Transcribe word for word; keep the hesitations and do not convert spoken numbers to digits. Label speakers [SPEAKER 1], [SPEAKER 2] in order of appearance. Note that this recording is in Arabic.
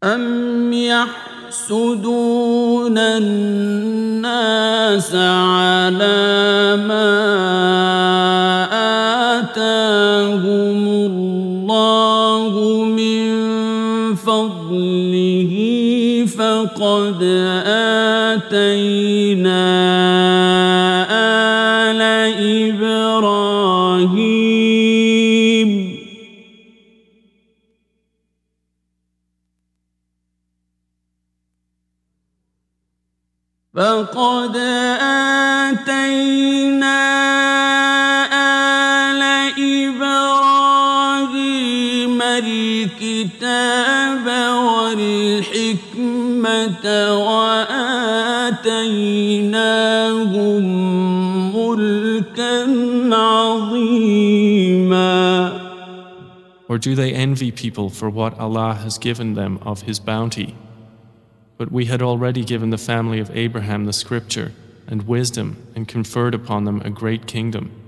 [SPEAKER 1] أم يحسدون الناس على ما آتاهم الله من فضله فقد آتينا آل إبراهيم فقد آتينا آل إبراهيم الكتاب والحكمة وآتيناهم ملكا عظيما.
[SPEAKER 2] Or do they envy people for what Allah has given them of His bounty? But we had already given the family of Abraham the scripture and wisdom and conferred upon them a great kingdom.